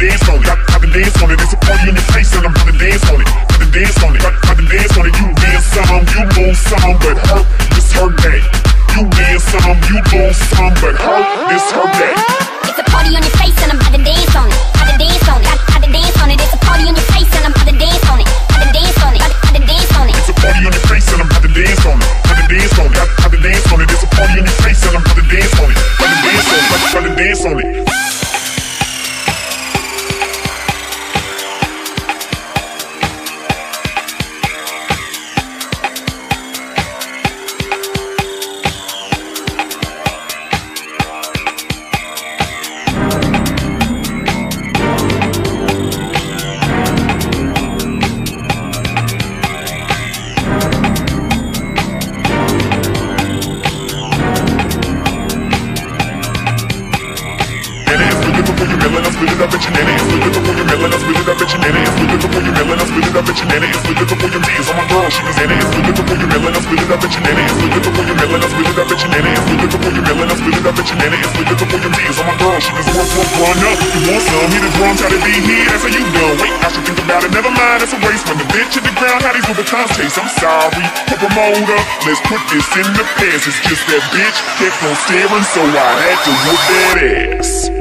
dance on it. Got to dance on it. It's a party in your face and I'm about to dance on it. Got to dance on it. Got to dance on it. You dance some, you move some, but her, it's her day. You dance some, you move some, but her, it's her day. It's a party on your face and I'm about to dance on it. Got to dance on it. Got to dance on it. It's a party on your face and I'm about to dance on it. Got to dance on it. Got to dance on it. It's a party on your face and I'm about to dance on it. Got to dance on it. Got to dance on it. It's a party on your face and I'm about to dance on it. Got to dance on it. Got to dance on it. I'm sorry, the promoter, let's put this in the past. It's just that bitch kept on staring, so I had to whoop that ass.